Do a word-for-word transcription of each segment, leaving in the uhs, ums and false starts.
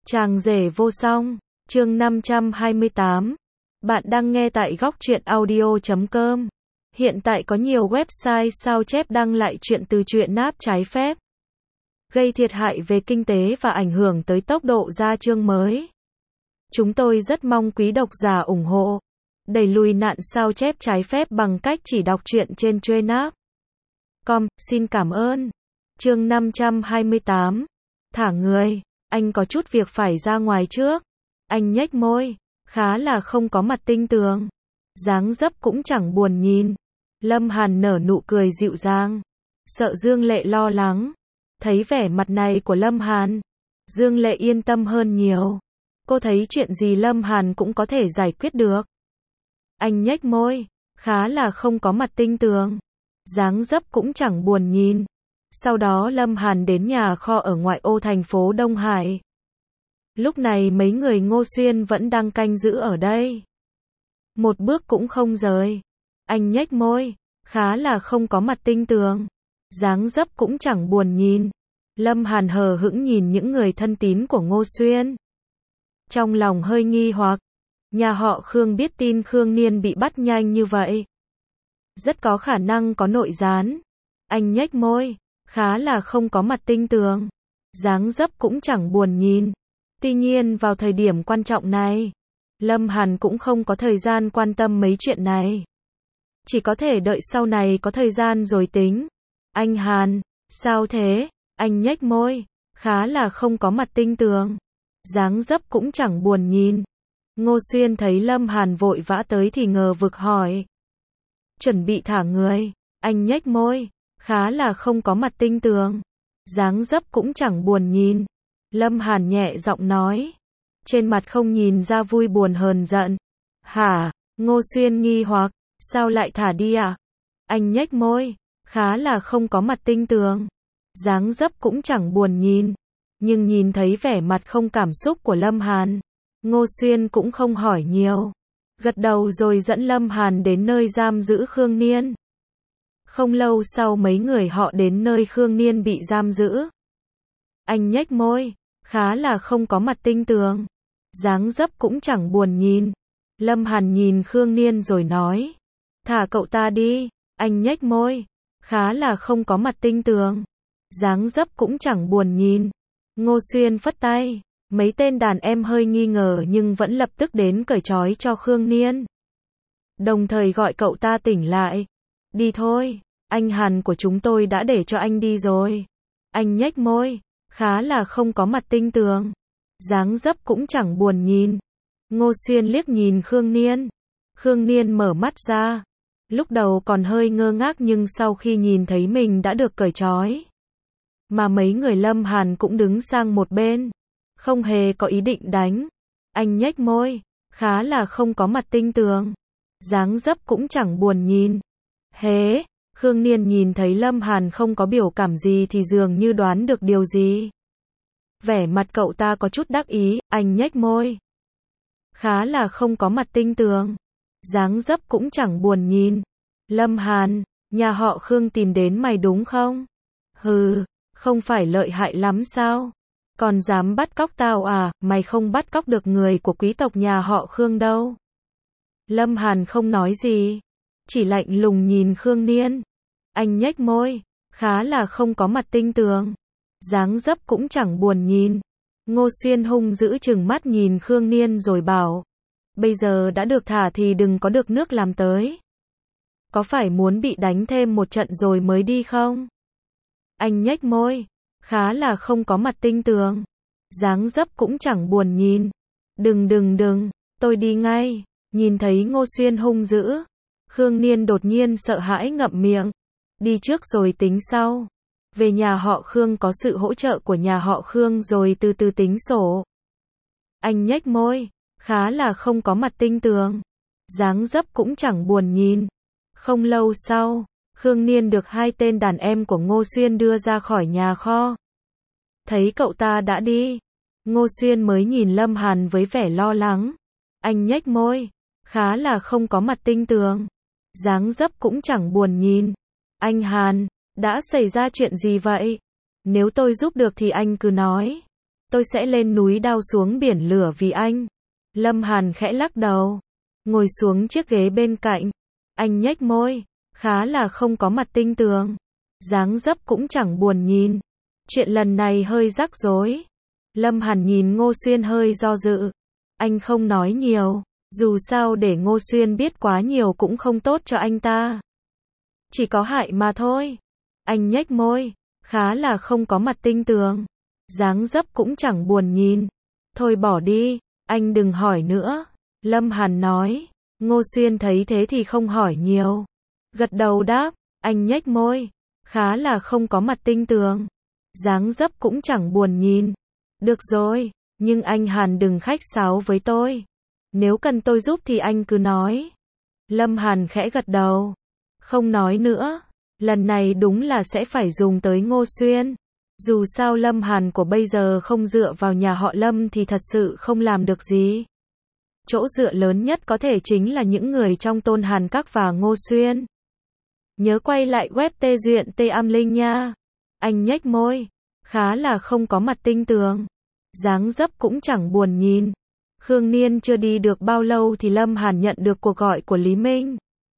Chàng rể vô song, chương năm trăm hai mươi tám. Bạn đang nghe tại góc truyện audio chấm com. Hiện tại có nhiều website sao chép đăng lại chuyện từ truyện náp trái phép, gây thiệt hại về kinh tế và ảnh hưởng tới tốc độ ra chương mới. Chúng tôi rất mong quý độc giả ủng hộ, đẩy lùi nạn sao chép trái phép bằng cách chỉ đọc truyện trên Trainap chấm com. Xin cảm ơn. Chương năm trăm hai mươi tám. Thả người. Anh có chút việc phải ra ngoài trước. Anh nhếch môi, khá là không có mặt tinh tường. Dáng dấp cũng chẳng buồn nhìn. Lâm Hàn nở nụ cười dịu dàng. Sợ Dương Lệ lo lắng. Thấy vẻ mặt này của Lâm Hàn, Dương Lệ yên tâm hơn nhiều. Cô thấy chuyện gì Lâm Hàn cũng có thể giải quyết được. Anh nhếch môi, khá là không có mặt tinh tường. Dáng dấp cũng chẳng buồn nhìn. Sau đó Lâm Hàn đến nhà kho ở ngoại ô thành phố Đông Hải. Lúc này mấy người Ngô Xuyên vẫn đang canh giữ ở đây. Một bước cũng không rời. Anh nhếch môi, khá là không có mặt tinh tường. Dáng dấp cũng chẳng buồn nhìn. Lâm Hàn hờ hững nhìn những người thân tín của Ngô Xuyên. Trong lòng hơi nghi hoặc. Nhà họ Khương biết tin Khương Niên bị bắt nhanh như vậy. Rất có khả năng có nội gián. Anh nhếch môi, khá là không có mặt tinh tường. Dáng dấp cũng chẳng buồn nhìn. Tuy nhiên vào thời điểm quan trọng này, Lâm Hàn cũng không có thời gian quan tâm mấy chuyện này. Chỉ có thể đợi sau này có thời gian rồi tính. Anh Hàn, sao thế? Anh nhếch môi, khá là không có mặt tinh tường. Dáng dấp cũng chẳng buồn nhìn. Ngô Xuyên thấy Lâm Hàn vội vã tới thì ngờ vực hỏi. Chuẩn bị thả người. Anh nhếch môi, khá là không có mặt tinh tường. Dáng dấp cũng chẳng buồn nhìn. Lâm Hàn nhẹ giọng nói. Trên mặt không nhìn ra vui buồn hờn giận. Hả? Ngô Xuyên nghi hoặc. Sao lại thả đi à? Anh nhếch môi, khá là không có mặt tinh tường. Dáng dấp cũng chẳng buồn nhìn. Nhưng nhìn thấy vẻ mặt không cảm xúc của Lâm Hàn, Ngô Xuyên cũng không hỏi nhiều. Gật đầu rồi dẫn Lâm Hàn đến nơi giam giữ Khương Niên. Không lâu sau mấy người họ đến nơi Khương Niên bị giam giữ. Anh nhếch môi, khá là không có mặt tinh tường. Dáng dấp cũng chẳng buồn nhìn. Lâm Hàn nhìn Khương Niên rồi nói. Thả cậu ta đi. Anh nhếch môi, khá là không có mặt tinh tường. Dáng dấp cũng chẳng buồn nhìn. Ngô Xuyên phất tay. Mấy tên đàn em hơi nghi ngờ nhưng vẫn lập tức đến cởi trói cho Khương Niên. Đồng thời gọi cậu ta tỉnh lại. Đi thôi, anh Hàn của chúng tôi đã để cho anh đi rồi. Anh nhếch môi, khá là không có mặt tinh tường. Dáng dấp cũng chẳng buồn nhìn. Ngô Xuyên liếc nhìn Khương Niên. Khương Niên mở mắt ra. Lúc đầu còn hơi ngơ ngác nhưng sau khi nhìn thấy mình đã được cởi trói. Mà mấy người Lâm Hàn cũng đứng sang một bên. Không hề có ý định đánh. Anh nhếch môi, khá là không có mặt tinh tường. Dáng dấp cũng chẳng buồn nhìn. Hế, Khương Niên nhìn thấy Lâm Hàn không có biểu cảm gì thì dường như đoán được điều gì. Vẻ mặt cậu ta có chút đắc ý, anh nhếch môi. Khá là không có mặt tinh tường. Dáng dấp cũng chẳng buồn nhìn. Lâm Hàn, nhà họ Khương tìm đến mày đúng không? Hừ, không phải lợi hại lắm sao? Còn dám bắt cóc tao à? Mày không bắt cóc được người của quý tộc nhà họ Khương đâu. Lâm Hàn không nói gì, chỉ lạnh lùng nhìn Khương Niên. Anh nhếch môi, khá là không có mặt tinh tường. Dáng dấp cũng chẳng buồn nhìn. Ngô Xuyên hung dữ trừng mắt nhìn Khương Niên rồi bảo. Bây giờ đã được thả thì đừng có được nước làm tới. Có phải muốn bị đánh thêm một trận rồi mới đi không? Anh nhếch môi, khá là không có mặt tinh tường. Dáng dấp cũng chẳng buồn nhìn. Đừng đừng đừng, tôi đi ngay. Nhìn thấy Ngô Xuyên hung dữ, Khương Niên đột nhiên sợ hãi ngậm miệng. Đi trước rồi tính sau. Về nhà họ Khương có sự hỗ trợ của nhà họ Khương rồi từ từ tính sổ. Anh nhếch môi, khá là không có mặt tinh tường. Dáng dấp cũng chẳng buồn nhìn. Không lâu sau, Khương Niên được hai tên đàn em của Ngô Xuyên đưa ra khỏi nhà kho. Thấy cậu ta đã đi, Ngô Xuyên mới nhìn Lâm Hàn với vẻ lo lắng. Anh nhếch môi, khá là không có mặt tinh tường. Dáng dấp cũng chẳng buồn nhìn. Anh Hàn, đã xảy ra chuyện gì vậy? Nếu tôi giúp được thì anh cứ nói. Tôi sẽ lên núi đao xuống biển lửa vì anh. Lâm Hàn khẽ lắc đầu, ngồi xuống chiếc ghế bên cạnh. Anh nhếch môi, khá là không có mặt tinh tường. Dáng dấp cũng chẳng buồn nhìn. Chuyện lần này hơi rắc rối. Lâm Hàn nhìn Ngô Xuyên hơi do dự. Anh không nói nhiều, dù sao để Ngô Xuyên biết quá nhiều cũng không tốt cho anh ta. Chỉ có hại mà thôi. Anh nhếch môi, khá là không có mặt tinh tường. Dáng dấp cũng chẳng buồn nhìn. Thôi bỏ đi, anh đừng hỏi nữa. Lâm Hàn nói. Ngô Xuyên thấy thế thì không hỏi nhiều. Gật đầu đáp, anh nhếch môi, khá là không có mặt tinh tường. Dáng dấp cũng chẳng buồn nhìn. Được rồi, nhưng anh Hàn đừng khách sáo với tôi. Nếu cần tôi giúp thì anh cứ nói. Lâm Hàn khẽ gật đầu. Không nói nữa. Lần này đúng là sẽ phải dùng tới Ngô Xuyên. Dù sao Lâm Hàn của bây giờ không dựa vào nhà họ Lâm thì thật sự không làm được gì. Chỗ dựa lớn nhất có thể chính là những người trong Tôn Hàn Các và Ngô Xuyên. Nhớ quay lại web tê duyện tê am linh nha. Anh nhếch môi, khá là không có mặt tinh tường. Dáng dấp cũng chẳng buồn nhìn. Khương Niên chưa đi được bao lâu thì Lâm Hàn nhận được cuộc gọi của Lý Minh.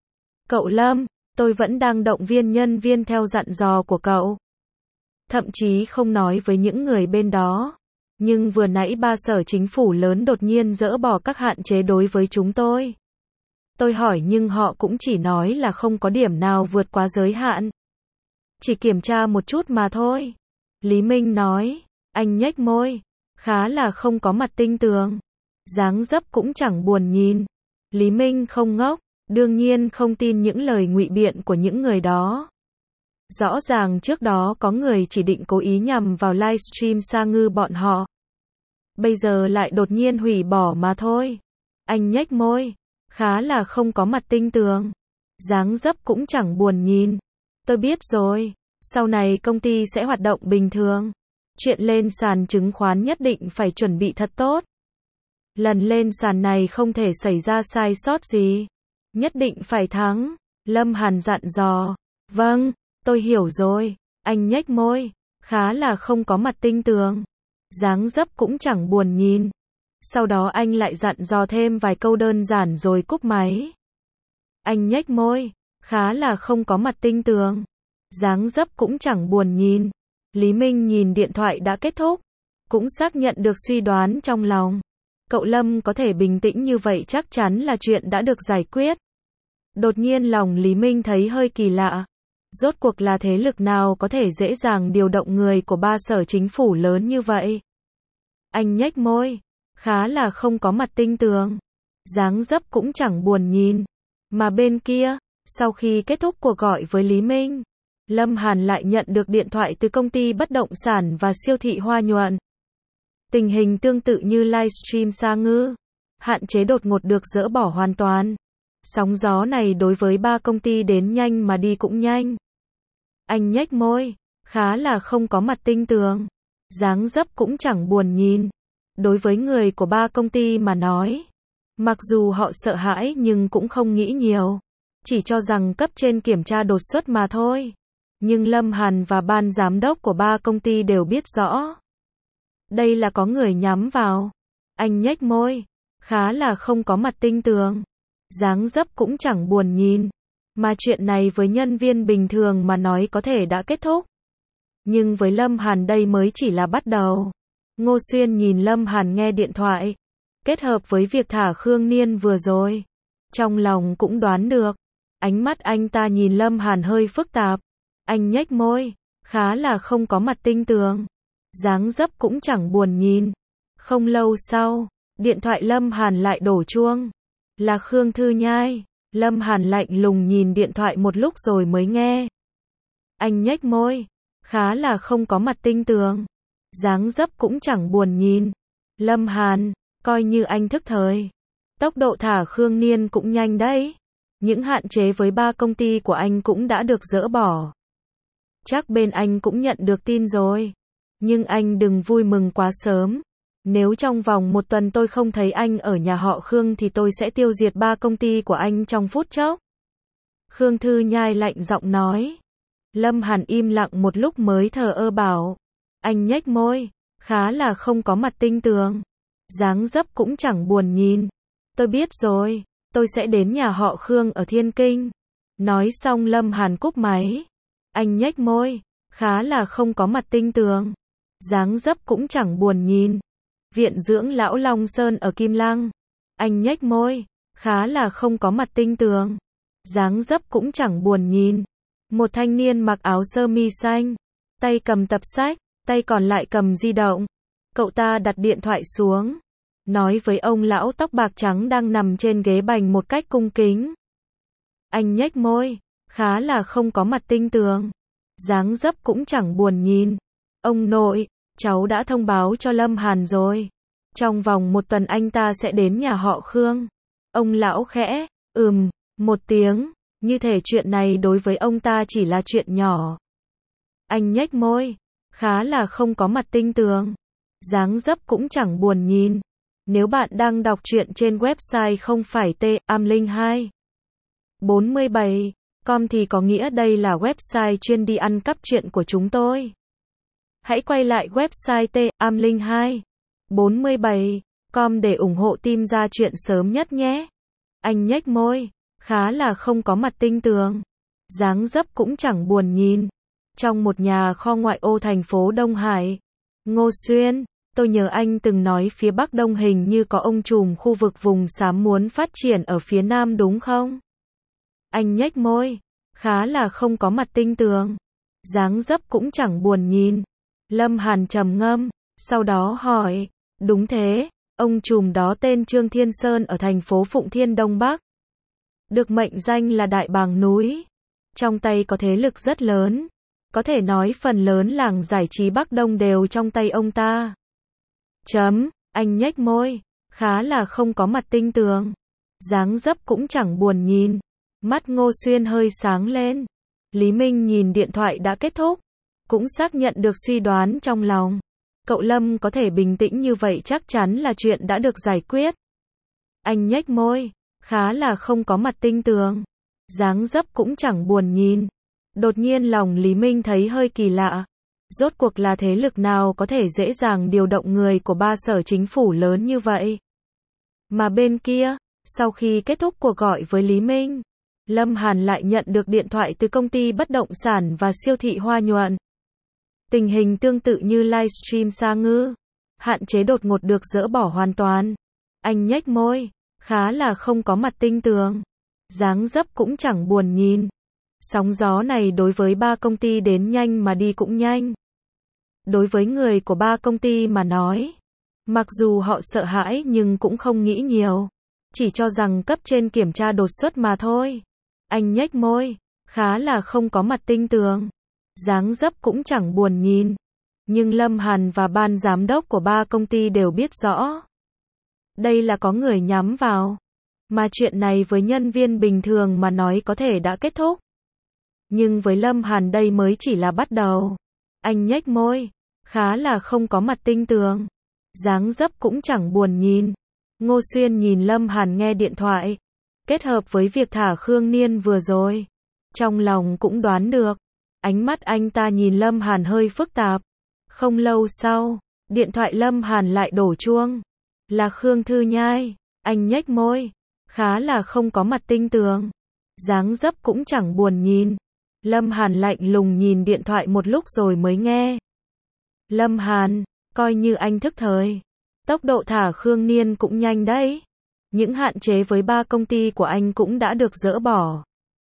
Cậu Lâm, tôi vẫn đang động viên nhân viên theo dặn dò của cậu. Thậm chí không nói với những người bên đó. Nhưng vừa nãy ba sở chính phủ lớn đột nhiên dỡ bỏ các hạn chế đối với chúng tôi. Tôi hỏi nhưng họ cũng chỉ nói là không có điểm nào vượt quá giới hạn. Chỉ kiểm tra một chút mà thôi. Lý Minh nói. Anh nhếch môi, khá là không có mặt tinh tường. Dáng dấp cũng chẳng buồn nhìn. Lý Minh không ngốc, đương nhiên không tin những lời ngụy biện của những người đó. Rõ ràng trước đó có người chỉ định cố ý nhằm vào livestream Sa Ngư bọn họ. Bây giờ lại đột nhiên hủy bỏ mà thôi. Anh nhếch môi, khá là không có mặt tinh tường. Dáng dấp cũng chẳng buồn nhìn. Tôi biết rồi, sau này công ty sẽ hoạt động bình thường. Chuyện lên sàn chứng khoán nhất định phải chuẩn bị thật tốt. Lần lên sàn này không thể xảy ra sai sót gì. Nhất định phải thắng. Lâm Hàn dặn dò. Vâng, tôi hiểu rồi. Anh nhếch môi, khá là không có mặt tinh tường. Dáng dấp cũng chẳng buồn nhìn. Sau đó anh lại dặn dò thêm vài câu đơn giản rồi cúp máy. Anh nhếch môi, khá là không có mặt tinh tường. Dáng dấp cũng chẳng buồn nhìn. Lý Minh nhìn điện thoại đã kết thúc, cũng xác nhận được suy đoán trong lòng. Cậu Lâm có thể bình tĩnh như vậy chắc chắn là chuyện đã được giải quyết. Đột nhiên lòng Lý Minh thấy hơi kỳ lạ. Rốt cuộc là thế lực nào có thể dễ dàng điều động người của ba sở chính phủ lớn như vậy? Anh nhếch môi, khá là không có mặt tinh tường. Dáng dấp cũng chẳng buồn nhìn. Mà bên kia, sau khi kết thúc cuộc gọi với Lý Minh, Lâm Hàn lại nhận được điện thoại từ công ty bất động sản và siêu thị Hoa Nhuận. Tình hình tương tự như livestream Sa Ngư. Hạn chế đột ngột được dỡ bỏ hoàn toàn. Sóng gió này đối với ba công ty đến nhanh mà đi cũng nhanh. Anh nhếch môi, khá là không có mặt tinh tường. Dáng dấp cũng chẳng buồn nhìn. Đối với người của ba công ty mà nói, mặc dù họ sợ hãi nhưng cũng không nghĩ nhiều. Chỉ cho rằng cấp trên kiểm tra đột xuất mà thôi. Nhưng Lâm Hàn và ban giám đốc của ba công ty đều biết rõ. Đây là có người nhắm vào. Anh nhếch môi, khá là không có mặt tinh tường. Dáng dấp cũng chẳng buồn nhìn. Mà chuyện này với nhân viên bình thường mà nói có thể đã kết thúc. Nhưng với Lâm Hàn đây mới chỉ là bắt đầu. Ngô Xuyên nhìn Lâm Hàn nghe điện thoại. Kết hợp với việc thả Khương Niên vừa rồi. Trong lòng cũng đoán được. Ánh mắt anh ta nhìn Lâm Hàn hơi phức tạp. Anh nhếch môi, khá là không có mặt tinh tường. Dáng dấp cũng chẳng buồn nhìn. Không lâu sau, điện thoại Lâm Hàn lại đổ chuông. Là Khương Thư Nhai. Lâm Hàn lạnh lùng nhìn điện thoại một lúc rồi mới nghe. Anh nhếch môi, khá là không có mặt tinh tường. Dáng dấp cũng chẳng buồn nhìn. Lâm Hàn, coi như anh thức thời. Tốc độ thả Khương Niên cũng nhanh đấy. Những hạn chế với ba công ty của anh cũng đã được dỡ bỏ. Chắc bên anh cũng nhận được tin rồi. Nhưng anh đừng vui mừng quá sớm. Nếu trong vòng một tuần tôi không thấy anh ở nhà họ Khương thì tôi sẽ tiêu diệt ba công ty của anh trong phút chốc. Khương Thư Nhai lạnh giọng nói. Lâm Hàn im lặng một lúc mới thờ ơ bảo. Anh nhếch môi, khá là không có mặt tinh tường. Dáng dấp cũng chẳng buồn nhìn. Tôi biết rồi, tôi sẽ đến nhà họ Khương ở Thiên Kinh. Nói xong Lâm Hàn cúp máy. Anh nhếch môi, khá là không có mặt tinh tường. Dáng dấp cũng chẳng buồn nhìn. Viện dưỡng lão Long Sơn ở Kim Lăng. Anh nhếch môi, khá là không có mặt tinh tường. Dáng dấp cũng chẳng buồn nhìn. Một thanh niên mặc áo sơ mi xanh, tay cầm tập sách, tay còn lại cầm di động. Cậu ta đặt điện thoại xuống, nói với ông lão tóc bạc trắng đang nằm trên ghế bành một cách cung kính. Anh nhếch môi, khá là không có mặt tinh tường. Dáng dấp cũng chẳng buồn nhìn. Ông nội, cháu đã thông báo cho Lâm Hàn rồi. Trong vòng một tuần anh ta sẽ đến nhà họ Khương. Ông lão khẽ, ừm, một tiếng, như thể chuyện này đối với ông ta chỉ là chuyện nhỏ. Anh nhếch môi, khá là không có mặt tinh tường. Dáng dấp cũng chẳng buồn nhìn. Nếu bạn đang đọc truyện trên website không phải t am linh hai bốn bảy com thì có nghĩa đây là website chuyên đi ăn cắp truyện của chúng tôi. Hãy quay lại website t am linh hai bốn bảy com để ủng hộ team ra truyện sớm nhất nhé. Anh nhếch môi, khá là không có mặt tinh tường. Dáng dấp cũng chẳng buồn nhìn. Trong một nhà kho ngoại ô thành phố Đông Hải. Ngô Xuyên, tôi nhớ anh từng nói phía Bắc Đông hình như có ông trùm khu vực vùng xám muốn phát triển ở phía Nam đúng không? Anh nhếch môi, khá là không có mặt tinh tường. Dáng dấp cũng chẳng buồn nhìn. Lâm Hàn trầm ngâm, sau đó hỏi, đúng thế, ông trùm đó tên Trương Thiên Sơn ở thành phố Phụng Thiên Đông Bắc. Được mệnh danh là Đại Bàng Núi. Trong tay có thế lực rất lớn. Có thể nói phần lớn làng giải trí Bắc Đông đều trong tay ông ta. Chấm, anh nhếch môi, khá là không có mặt tinh tường. Dáng dấp cũng chẳng buồn nhìn. Mắt Ngô Xuyên hơi sáng lên. Lý Minh nhìn điện thoại đã kết thúc. Cũng xác nhận được suy đoán trong lòng. Cậu Lâm có thể bình tĩnh như vậy chắc chắn là chuyện đã được giải quyết. Anh nhếch môi, khá là không có mặt tinh tường. Dáng dấp cũng chẳng buồn nhìn. Đột nhiên lòng Lý Minh thấy hơi kỳ lạ. Rốt cuộc là thế lực nào có thể dễ dàng điều động người của ba sở chính phủ lớn như vậy? Mà bên kia, sau khi kết thúc cuộc gọi với Lý Minh, Lâm Hàn lại nhận được điện thoại từ công ty bất động sản và siêu thị Hoa Nhuận. Tình hình tương tự như livestream Sa Ngư. Hạn chế đột ngột được dỡ bỏ hoàn toàn. Anh nhếch môi, khá là không có mặt tinh tường. Dáng dấp cũng chẳng buồn nhìn. Sóng gió này đối với ba công ty đến nhanh mà đi cũng nhanh. Đối với người của ba công ty mà nói, mặc dù họ sợ hãi nhưng cũng không nghĩ nhiều. Chỉ cho rằng cấp trên kiểm tra đột xuất mà thôi. Anh nhếch môi, khá là không có mặt tinh tường. Dáng dấp cũng chẳng buồn nhìn. Nhưng Lâm Hàn và ban giám đốc của ba công ty đều biết rõ. Đây là có người nhắm vào. Mà chuyện này với nhân viên bình thường mà nói có thể đã kết thúc. Nhưng với Lâm Hàn đây mới chỉ là bắt đầu. Anh nhếch môi, khá là không có mặt tinh tường. Dáng dấp cũng chẳng buồn nhìn. Ngô Xuyên nhìn Lâm Hàn nghe điện thoại. Kết hợp với việc thả Khương Niên vừa rồi. Trong lòng cũng đoán được. Ánh mắt anh ta nhìn Lâm Hàn hơi phức tạp. Không lâu sau, điện thoại Lâm Hàn lại đổ chuông. Là Khương Thư Nhai. Anh nhếch môi, khá là không có mặt tinh tường. Dáng dấp cũng chẳng buồn nhìn. Lâm Hàn lạnh lùng nhìn điện thoại một lúc rồi mới nghe. Lâm Hàn, coi như anh thức thời. Tốc độ thả Khương Niên cũng nhanh đấy. Những hạn chế với ba công ty của anh cũng đã được dỡ bỏ.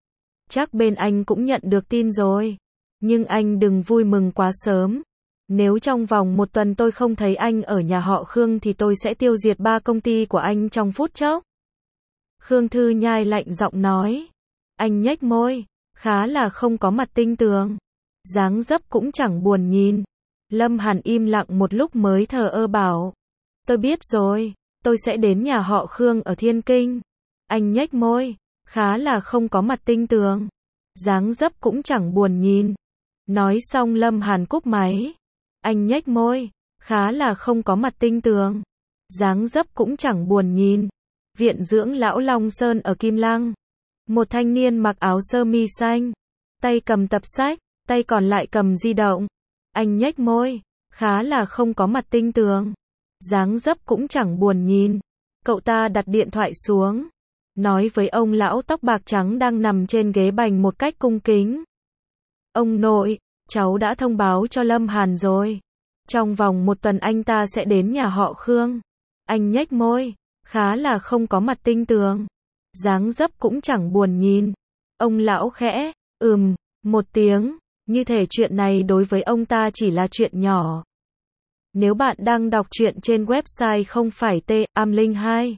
Chắc bên anh cũng nhận được tin rồi. Nhưng anh đừng vui mừng quá sớm. Nếu trong vòng một tuần tôi không thấy anh ở nhà họ Khương thì tôi sẽ tiêu diệt ba công ty của anh trong phút chốc. Khương Thư Nhai lạnh giọng nói. Anh nhếch môi, khá là không có mặt tinh tường. Dáng dấp cũng chẳng buồn nhìn. Lâm Hàn im lặng một lúc mới thờ ơ bảo. Tôi biết rồi, tôi sẽ đến nhà họ Khương ở Thiên Kinh. Anh nhếch môi, khá là không có mặt tinh tường. Dáng dấp cũng chẳng buồn nhìn. Nói xong Lâm Hàn cúp máy. Anh nhếch môi, khá là không có mặt tinh tường. Dáng dấp cũng chẳng buồn nhìn. Viện dưỡng lão Long Sơn ở Kim Lăng. Một thanh niên mặc áo sơ mi xanh. Tay cầm tập sách, tay còn lại cầm di động. Anh nhếch môi, khá là không có mặt tinh tường. Dáng dấp cũng chẳng buồn nhìn. Cậu ta đặt điện thoại xuống, nói với ông lão tóc bạc trắng đang nằm trên ghế bành một cách cung kính. Ông nội, cháu đã thông báo cho Lâm Hàn rồi. Trong vòng một tuần anh ta sẽ đến nhà họ Khương. Anh nhếch môi, khá là không có mặt tinh tường. Dáng dấp cũng chẳng buồn nhìn. Ông lão khẽ, ừm, một tiếng, như thể chuyện này đối với ông ta chỉ là chuyện nhỏ. Nếu bạn đang đọc truyện trên website không phải t am linh hai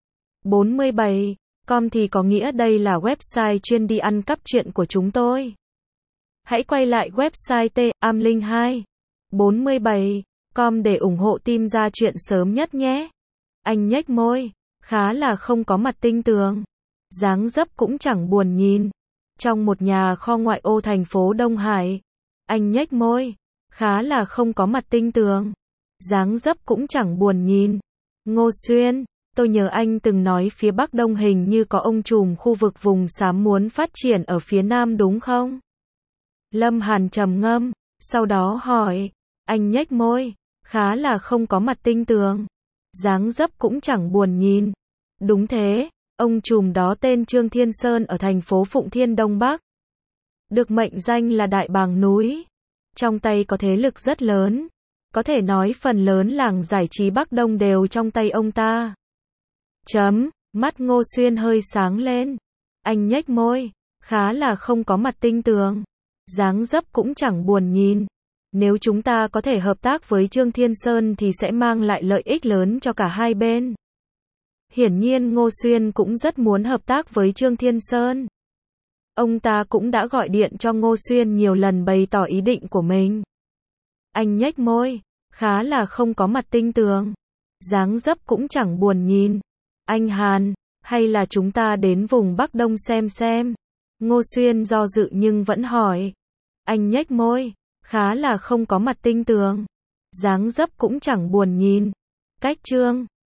bốn bảy com thì có nghĩa đây là website chuyên đi ăn cắp truyện của chúng tôi. Hãy quay lại website t am linh hai bốn bảy com để ủng hộ team ra truyện sớm nhất nhé. Anh nhếch môi, khá là không có mặt tinh tường. Dáng dấp cũng chẳng buồn nhìn. Trong một nhà kho ngoại ô thành phố Đông Hải. Anh nhếch môi, khá là không có mặt tinh tường. Dáng dấp cũng chẳng buồn nhìn. Ngô Xuyên, tôi nhớ anh từng nói phía Bắc Đông hình như có ông trùm khu vực vùng xám muốn phát triển ở phía Nam đúng không? Lâm Hàn trầm ngâm, sau đó hỏi. Anh nhếch môi, khá là không có mặt tinh tường. Dáng dấp cũng chẳng buồn nhìn. Đúng thế, ông trùm đó tên Trương Thiên Sơn ở thành phố Phụng Thiên Đông Bắc. Được mệnh danh là Đại Bàng Núi. Trong tay có thế lực rất lớn. Có thể nói phần lớn làng giải trí Bắc Đông đều trong tay ông ta. Chấm, mắt Ngô Xuyên hơi sáng lên. Anh nhếch môi, khá là không có mặt tinh tường. Dáng dấp cũng chẳng buồn nhìn. Nếu chúng ta có thể hợp tác với Trương Thiên Sơn thì sẽ mang lại lợi ích lớn cho cả hai bên. Hiển nhiên Ngô Xuyên cũng rất muốn hợp tác với Trương Thiên Sơn. Ông ta cũng đã gọi điện cho Ngô Xuyên nhiều lần bày tỏ ý định của mình. Anh nhếch môi, khá là không có mặt tinh tường. Dáng dấp cũng chẳng buồn nhìn. Anh Hàn, hay là chúng ta đến vùng Bắc Đông xem xem. Ngô Xuyên do dự nhưng vẫn hỏi. Anh nhếch môi, khá là không có mặt tinh tường. Dáng dấp cũng chẳng buồn nhìn. Cách chương